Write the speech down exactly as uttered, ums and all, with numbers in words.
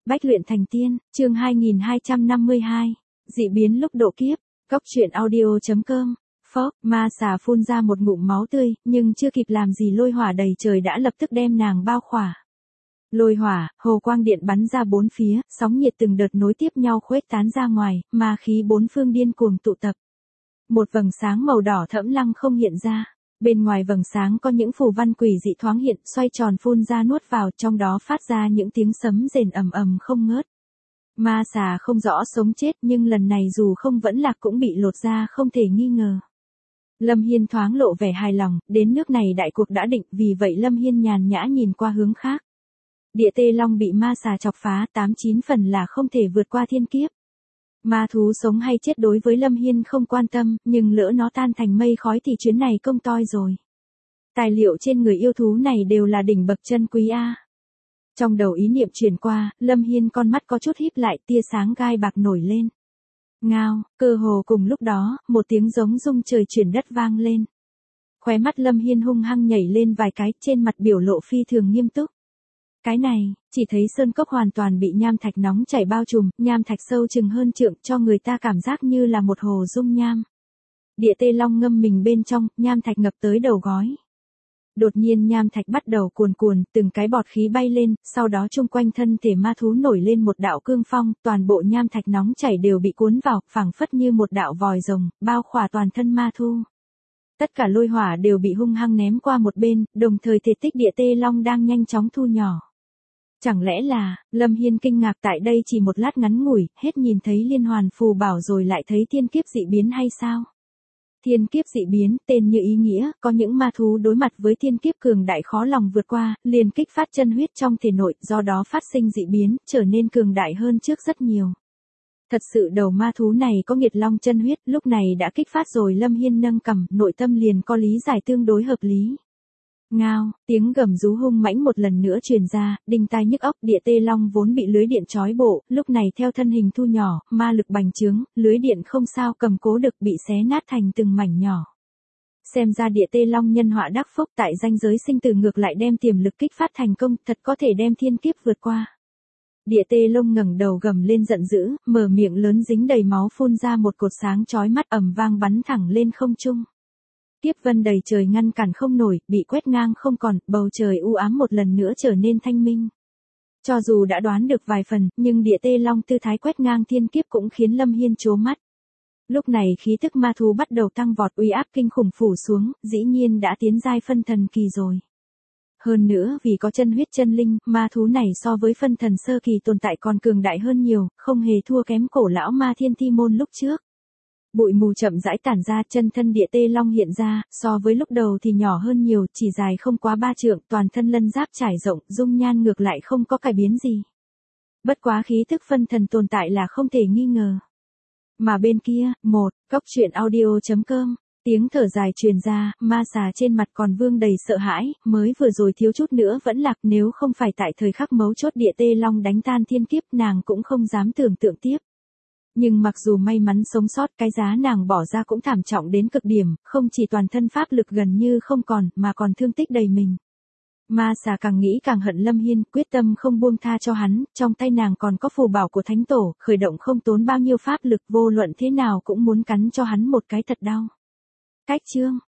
Bách luyện thành tiên, chương hai nghìn hai trăm năm mươi hai, dị biến lúc độ kiếp, Cốc truyện audio.com, phốc, ma xà phun ra một ngụm máu tươi, nhưng chưa kịp làm gì lôi hỏa đầy trời đã lập tức đem nàng bao khỏa. Lôi hỏa, hồ quang điện bắn ra bốn phía, sóng nhiệt từng đợt nối tiếp nhau khuếch tán ra ngoài, ma khí bốn phương điên cuồng tụ tập. Một vầng sáng màu đỏ thẫm lăng không hiện ra. Bên ngoài vầng sáng có những phù văn quỷ dị thoáng hiện, xoay tròn phun ra nuốt vào, trong đó phát ra những tiếng sấm rền ầm ầm không ngớt. Ma xà không rõ sống chết, nhưng lần này dù không vẫn lạc cũng bị lột ra không thể nghi ngờ. Lâm Hiên thoáng lộ vẻ hài lòng, đến nước này đại cuộc đã định, vì vậy Lâm Hiên nhàn nhã nhìn qua hướng khác. Địa tê long bị ma xà chọc phá, tám chín phần là không thể vượt qua thiên kiếp. Ma thú sống hay chết đối với Lâm Hiên không quan tâm, nhưng lỡ nó tan thành mây khói thì chuyến này công toi rồi. Tài liệu trên người yêu thú này đều là đỉnh bậc chân quý a. Trong đầu ý niệm truyền qua, Lâm Hiên con mắt có chút híp lại, tia sáng gai bạc nổi lên. Ngao, cơ hồ cùng lúc đó, một tiếng giống rung trời chuyển đất vang lên. Khóe mắt Lâm Hiên hung hăng nhảy lên vài cái, trên mặt biểu lộ phi thường nghiêm túc. Cái này, chỉ thấy sơn cốc hoàn toàn bị nham thạch nóng chảy bao trùm, nham thạch sâu chừng hơn trượng, cho người ta cảm giác như là một hồ dung nham. Địa tê long ngâm mình bên trong, nham thạch ngập tới đầu gói. Đột nhiên nham thạch bắt đầu cuồn cuồn, từng cái bọt khí bay lên, sau đó chung quanh thân thể ma thú nổi lên một đạo cương phong, toàn bộ nham thạch nóng chảy đều bị cuốn vào, phảng phất như một đạo vòi rồng, bao khỏa toàn thân ma thu. Tất cả lôi hỏa đều bị hung hăng ném qua một bên, đồng thời thể tích địa tê long đang nhanh chóng thu nhỏ. Chẳng lẽ là, Lâm Hiên kinh ngạc tại đây chỉ một lát ngắn ngủi, hết nhìn thấy liên hoàn phù bảo rồi lại thấy thiên kiếp dị biến hay sao? Thiên kiếp dị biến, tên như ý nghĩa, có những ma thú đối mặt với thiên kiếp cường đại khó lòng vượt qua, liền kích phát chân huyết trong thể nội, do đó phát sinh dị biến, trở nên cường đại hơn trước rất nhiều. Thật sự đầu ma thú này có nghiệt long chân huyết, lúc này đã kích phát rồi Lâm Hiên nâng cằm, nội tâm liền có lý giải tương đối hợp lý. Ngao, tiếng gầm rú hung mãnh một lần nữa truyền ra, đinh tai nhức óc, địa tê long vốn bị lưới điện trói bộ, lúc này theo thân hình thu nhỏ, ma lực bành trướng, lưới điện không sao cầm cố được bị xé nát thành từng mảnh nhỏ. Xem ra địa tê long nhân họa đắc phúc, tại ranh giới sinh tử ngược lại đem tiềm lực kích phát thành công, thật có thể đem thiên kiếp vượt qua. Địa tê long ngẩng đầu gầm lên giận dữ, mở miệng lớn dính đầy máu phun ra một cột sáng chói mắt ầm vang bắn thẳng lên không trung. Kiếp vân đầy trời ngăn cản không nổi, bị quét ngang không còn, bầu trời u ám một lần nữa trở nên thanh minh. Cho dù đã đoán được vài phần, nhưng địa tê long tư thái quét ngang thiên kiếp cũng khiến Lâm Hiên trố mắt. Lúc này khí tức ma thú bắt đầu tăng vọt, uy áp kinh khủng phủ xuống, dĩ nhiên đã tiến giai phân thần kỳ rồi. Hơn nữa vì có chân huyết chân linh, ma thú này so với phân thần sơ kỳ tồn tại còn cường đại hơn nhiều, không hề thua kém cổ lão ma thiên thi môn lúc trước. Bụi mù chậm rãi tản ra, chân thân địa tê long hiện ra, so với lúc đầu thì nhỏ hơn nhiều, chỉ dài không quá ba trượng, toàn thân lân giáp trải rộng, dung nhan ngược lại không có cải biến gì. Bất quá khí thức phân thần tồn tại là không thể nghi ngờ. Mà bên kia, một, Cốc truyện audio.com, tiếng thở dài truyền ra, ma xà trên mặt còn vương đầy sợ hãi, mới vừa rồi thiếu chút nữa vẫn lạc, nếu không phải tại thời khắc mấu chốt địa tê long đánh tan thiên kiếp, nàng cũng không dám tưởng tượng tiếp. Nhưng mặc dù may mắn sống sót, cái giá nàng bỏ ra cũng thảm trọng đến cực điểm, không chỉ toàn thân pháp lực gần như không còn, mà còn thương tích đầy mình. Ma xà càng nghĩ càng hận Lâm Hiên, quyết tâm không buông tha cho hắn, trong tay nàng còn có phù bảo của thánh tổ, khởi động không tốn bao nhiêu pháp lực, vô luận thế nào cũng muốn cắn cho hắn một cái thật đau. Cách chương,